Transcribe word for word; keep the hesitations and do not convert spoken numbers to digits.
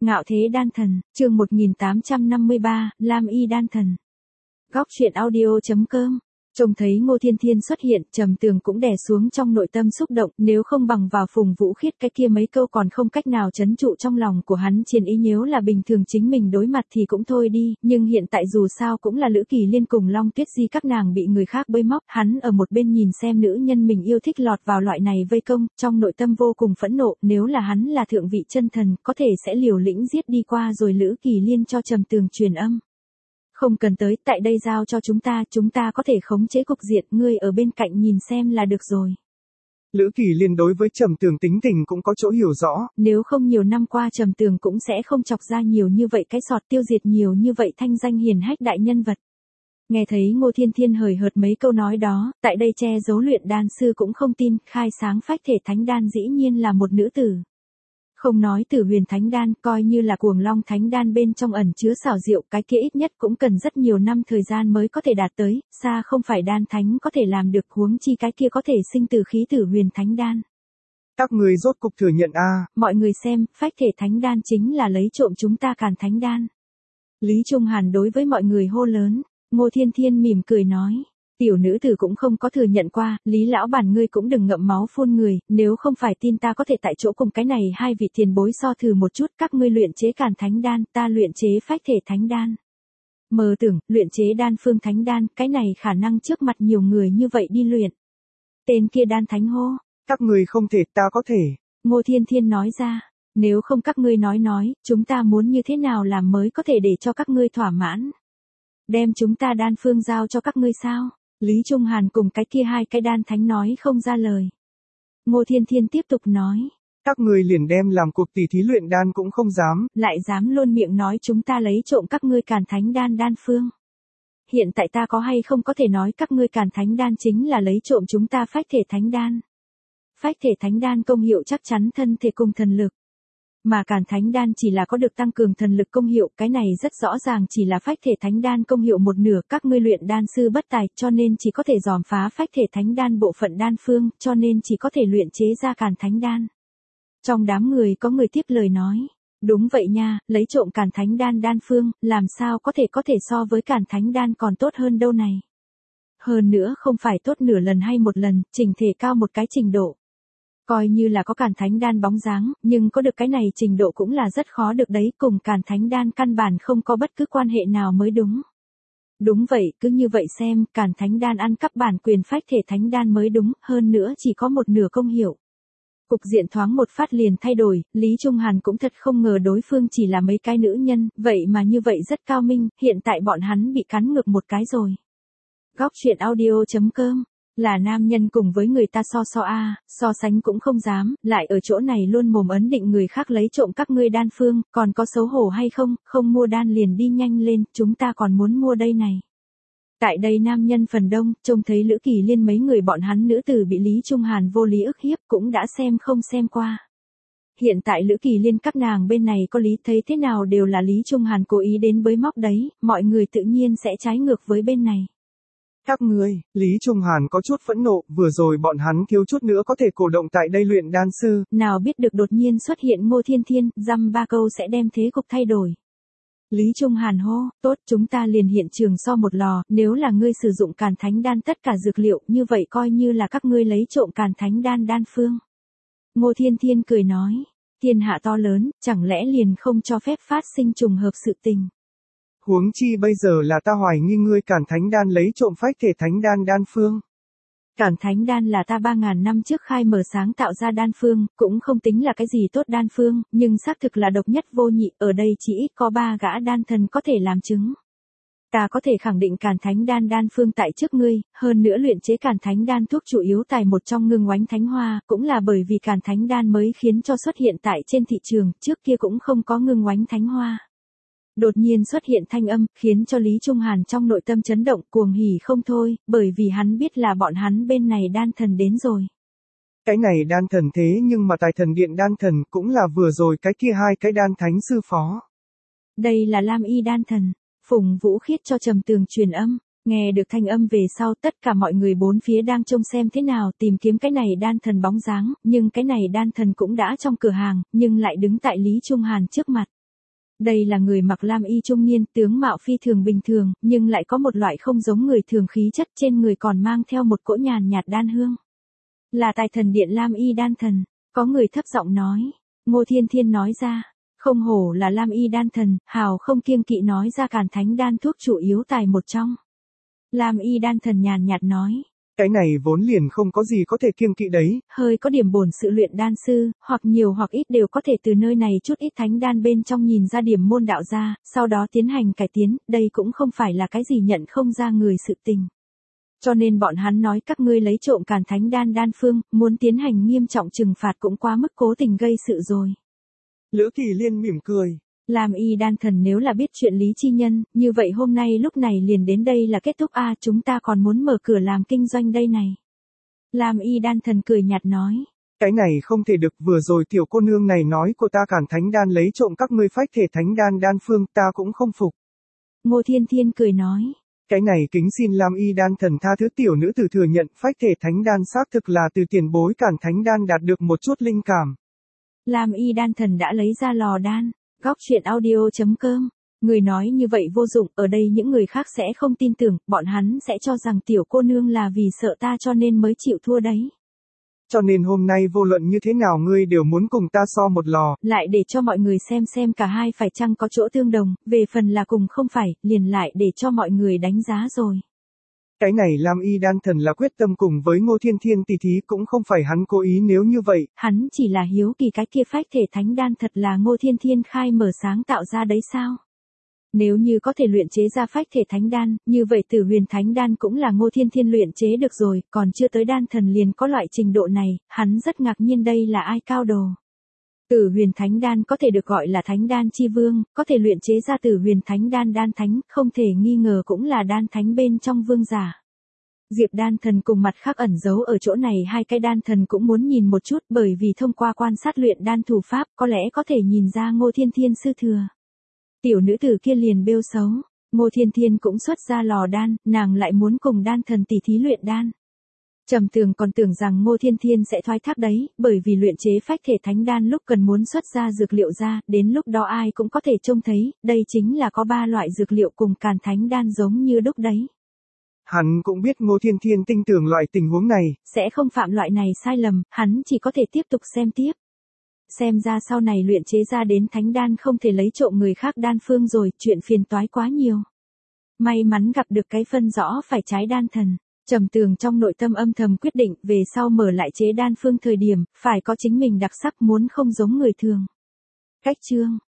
Ngạo thế đan thần, chương một nghìn tám trăm năm mươi ba, Lam Y đan thần. Góc truyện audio.com. Trông thấy Ngô Thiên Thiên xuất hiện, Trầm Tường cũng đè xuống trong nội tâm xúc động, nếu không bằng vào Phùng Vũ Khiết cái kia mấy câu còn không cách nào trấn trụ trong lòng của hắn. Chiến ý nếu là bình thường chính mình đối mặt thì cũng thôi đi, nhưng hiện tại dù sao cũng là Lữ Kỳ Liên cùng Long Tuyết Di các nàng bị người khác bới móc, hắn ở một bên nhìn xem nữ nhân mình yêu thích lọt vào loại này vây công, trong nội tâm vô cùng phẫn nộ. Nếu là hắn là thượng vị chân thần, có thể sẽ liều lĩnh giết đi qua rồi Lữ Kỳ Liên cho Trầm Tường truyền âm. Không cần tới, tại đây giao cho chúng ta, chúng ta có thể khống chế cục diện, ngươi ở bên cạnh nhìn xem là được rồi. Lữ Kỳ Liên đối với Trầm Tường tính tình cũng có chỗ hiểu rõ. Nếu không nhiều năm qua Trầm Tường cũng sẽ không chọc ra nhiều như vậy cái sọt, tiêu diệt nhiều như vậy thanh danh hiển hách đại nhân vật. Nghe thấy Ngô Thiên Thiên hời hợt mấy câu nói đó, tại đây che giấu luyện đan sư cũng không tin, khai sáng phách thể thánh đan dĩ nhiên là một nữ tử. Không nói Tử Huyền Thánh Đan, coi như là Cuồng Long Thánh Đan bên trong ẩn chứa xảo diệu, cái kia ít nhất cũng cần rất nhiều năm thời gian mới có thể đạt tới, xa không phải đan thánh có thể làm được, huống chi cái kia có thể sinh từ khí Tử Huyền Thánh Đan. Các người rốt cục thừa nhận a? À. Mọi người xem, phách thể thánh đan chính là lấy trộm chúng ta Càn Thánh Đan. Lý Trung Hàn đối với mọi người hô lớn. Ngô Thiên Thiên mỉm cười nói. Tiểu nữ tử cũng không có thừa nhận qua, Lý lão bản ngươi cũng đừng ngậm máu phun người, nếu không phải tin ta có thể tại chỗ cùng cái này hai vị tiền bối so thử một chút, các ngươi luyện chế Càn Thánh Đan, ta luyện chế phách thể thánh đan. Mơ tưởng, luyện chế đan phương thánh đan, cái này khả năng trước mặt nhiều người như vậy đi luyện. Tên kia đan thánh hô. Các người không thể, ta có thể. Ngô Thiên Thiên nói ra, nếu không các ngươi nói nói, chúng ta muốn như thế nào làm mới có thể để cho các ngươi thỏa mãn. Đem chúng ta đan phương giao cho các ngươi sao? Lý Trung Hàn cùng cái kia hai cái đan thánh nói không ra lời. Ngô Thiên Thiên tiếp tục nói. Các người liền đem làm cuộc tỷ thí luyện đan cũng không dám. Lại dám luôn miệng nói chúng ta lấy trộm các ngươi Càn Thánh Đan đan phương. Hiện tại ta có hay không có thể nói các ngươi Càn Thánh Đan chính là lấy trộm chúng ta phách thể thánh đan. Phách thể thánh đan công hiệu chắc chắn thân thể cùng thần lực. Mà Càn Thánh Đan chỉ là có được tăng cường thần lực công hiệu, cái này rất rõ ràng chỉ là phách thể thánh đan công hiệu một nửa, các ngươi luyện đan sư bất tài, cho nên chỉ có thể dòm phá phách thể thánh đan bộ phận đan phương, cho nên chỉ có thể luyện chế ra Càn Thánh Đan. Trong đám người có người tiếp lời nói, đúng vậy nha, lấy trộm Càn Thánh Đan đan phương, làm sao có thể có thể so với Càn Thánh Đan còn tốt hơn đâu này. Hơn nữa không phải tốt nửa lần hay một lần, trình thể cao một cái trình độ. Coi như là có Càn Thánh Đan bóng dáng, nhưng có được cái này trình độ cũng là rất khó được đấy, cùng Càn Thánh Đan căn bản không có bất cứ quan hệ nào mới đúng. Đúng vậy, cứ như vậy xem, Càn Thánh Đan ăn cắp bản quyền phách thể thánh đan mới đúng, hơn nữa chỉ có một nửa công hiệu. Cục diện thoáng một phát liền thay đổi, Lý Trung Hàn cũng thật không ngờ đối phương chỉ là mấy cái nữ nhân, vậy mà như vậy rất cao minh, hiện tại bọn hắn bị cắn ngược một cái rồi. Góc truyện audio.com. Là nam nhân cùng với người ta so so a, à, so sánh cũng không dám, lại ở chỗ này luôn mồm ấn định người khác lấy trộm các ngươi đan phương, còn có xấu hổ hay không, không mua đan liền đi nhanh lên, chúng ta còn muốn mua đây này. Tại đây nam nhân phần đông, trông thấy Lữ Kỳ Liên mấy người bọn hắn nữ tử bị Lý Trung Hàn vô lý ức hiếp cũng đã xem không xem qua. Hiện tại Lữ Kỳ Liên các nàng bên này có lý thấy thế nào đều là Lý Trung Hàn cố ý đến bới móc đấy, mọi người tự nhiên sẽ trái ngược với bên này. Các người, Lý Trung Hàn có chút phẫn nộ, vừa rồi bọn hắn thiếu chút nữa có thể cổ động tại đây luyện đan sư. Nào biết được đột nhiên xuất hiện Ngô Thiên Thiên, dăm ba câu sẽ đem thế cục thay đổi. Lý Trung Hàn hô, tốt chúng ta liền hiện trường so một lò, nếu là ngươi sử dụng Càn Thánh Đan tất cả dược liệu, như vậy coi như là các ngươi lấy trộm Càn Thánh Đan đan phương. Ngô Thiên Thiên cười nói, thiên hạ to lớn, chẳng lẽ liền không cho phép phát sinh trùng hợp sự tình. Huống chi bây giờ là ta hoài nghi ngươi Càn Thánh Đan lấy trộm phách thể thánh đan đan phương. Càn Thánh Đan là ta ba ngàn năm trước khai mở sáng tạo ra đan phương, cũng không tính là cái gì tốt đan phương, nhưng xác thực là độc nhất vô nhị, ở đây chỉ ít có ba gã đan thần có thể làm chứng. Ta có thể khẳng định Càn Thánh Đan đan phương tại trước ngươi, hơn nữa luyện chế Càn Thánh Đan thuốc chủ yếu tài một trong Ngưng Oánh Thánh Hoa, cũng là bởi vì Càn Thánh Đan mới khiến cho xuất hiện tại trên thị trường, trước kia cũng không có Ngưng Oánh Thánh Hoa. Đột nhiên xuất hiện thanh âm, khiến cho Lý Trung Hàn trong nội tâm chấn động, cuồng hỉ không thôi, bởi vì hắn biết là bọn hắn bên này đan thần đến rồi. Cái này đan thần thế nhưng mà tài thần điện đan thần cũng là vừa rồi cái kia hai cái đan thánh sư phó. Đây là Lam Y đan thần, Phùng Vũ Khiết cho Trầm Tường truyền âm, nghe được thanh âm về sau tất cả mọi người bốn phía đang trông xem thế nào tìm kiếm cái này đan thần bóng dáng, nhưng cái này đan thần cũng đã trong cửa hàng, nhưng lại đứng tại Lý Trung Hàn trước mặt. Đây là người mặc lam y trung niên, tướng mạo phi thường bình thường, nhưng lại có một loại không giống người thường khí chất, trên người còn mang theo một cỗ nhàn nhạt đan hương. Là Tài Thần Điện Lam Y Đan Thần, có người thấp giọng nói. Ngô Thiên Thiên nói ra, không hổ là Lam Y Đan Thần, hào không kiêng kỵ nói ra Càn Thánh Đan thuốc chủ yếu tài một trong. Lam Y Đan Thần nhàn nhạt nói. Cái này vốn liền không có gì có thể kiêng kỵ đấy. Hơi có điểm bổn sự luyện đan sư, hoặc nhiều hoặc ít đều có thể từ nơi này chút ít thánh đan bên trong nhìn ra điểm môn đạo ra, sau đó tiến hành cải tiến, đây cũng không phải là cái gì nhận không ra người sự tình. Cho nên bọn hắn nói các ngươi lấy trộm Càn Thánh Đan đan phương, muốn tiến hành nghiêm trọng trừng phạt cũng quá mức cố tình gây sự rồi. Lữ Kỳ Liên mỉm cười. Lam Y Đan Thần nếu là biết chuyện Lý Chi Nhân, như vậy hôm nay lúc này liền đến đây là kết thúc a à, chúng ta còn muốn mở cửa làm kinh doanh đây này. Lam Y Đan Thần cười nhạt nói. Cái này không thể được, vừa rồi tiểu cô nương này nói của ta Càn Thánh Đan lấy trộm các ngươi phách thể thánh đan đan phương, ta cũng không phục. Ngô Thiên Thiên cười nói. Cái này kính xin Lam Y Đan Thần tha thứ tiểu nữ tử thừa nhận phách thể thánh đan xác thực là từ tiền bối Càn Thánh Đan đạt được một chút linh cảm. Lam Y Đan Thần đã lấy ra lò đan. Góc truyện audio chấm com. Người nói như vậy vô dụng, ở đây những người khác sẽ không tin tưởng, bọn hắn sẽ cho rằng tiểu cô nương là vì sợ ta cho nên mới chịu thua đấy. Cho nên hôm nay vô luận như thế nào ngươi đều muốn cùng ta so một lò. Lại để cho mọi người xem xem cả hai phải chăng có chỗ tương đồng, về phần là cùng không phải, liền lại để cho mọi người đánh giá rồi. Cái này Lam Y Đan Thần là quyết tâm cùng với Ngô Thiên Thiên tỷ thí, cũng không phải hắn cố ý nếu như vậy. Hắn chỉ là hiếu kỳ cái kia phách thể thánh đan thật là Ngô Thiên Thiên khai mở sáng tạo ra đấy sao? Nếu như có thể luyện chế ra phách thể thánh đan, như vậy Tử Huyền Thánh Đan cũng là Ngô Thiên Thiên luyện chế được rồi, còn chưa tới đan thần liền có loại trình độ này, hắn rất ngạc nhiên đây là ai cao đồ. Tử Huyền Thánh Đan có thể được gọi là Thánh Đan chi vương, có thể luyện chế ra Tử Huyền Thánh Đan đan thánh, không thể nghi ngờ cũng là đan thánh bên trong vương giả. Diệp Đan Thần cùng mặt khác ẩn giấu ở chỗ này hai cái đan thần cũng muốn nhìn một chút, bởi vì thông qua quan sát luyện đan thủ pháp, có lẽ có thể nhìn ra Ngô Thiên Thiên sư thừa. Tiểu nữ tử kia liền bêu xấu, Ngô Thiên Thiên cũng xuất ra lò đan, nàng lại muốn cùng đan thần tỷ thí luyện đan. Trầm Tường còn tưởng rằng Ngô Thiên Thiên sẽ thoái thác đấy, bởi vì luyện chế phách thể thánh đan lúc cần muốn xuất ra dược liệu ra, đến lúc đó ai cũng có thể trông thấy, đây chính là có ba loại dược liệu cùng Càn Thánh Đan giống như đúc đấy. Hắn cũng biết Ngô Thiên Thiên tin tưởng loại tình huống này. Sẽ không phạm loại này sai lầm, hắn chỉ có thể tiếp tục xem tiếp. Xem ra sau này luyện chế ra đến thánh đan không thể lấy trộm người khác đan phương rồi, chuyện phiền toái quá nhiều. May mắn gặp được cái phân rõ phải trái đan thần. Trầm Tường trong nội tâm âm thầm quyết định, về sau mở lại chế đan phương thời điểm, phải có chính mình đặc sắc, muốn không giống người thường. Cách chương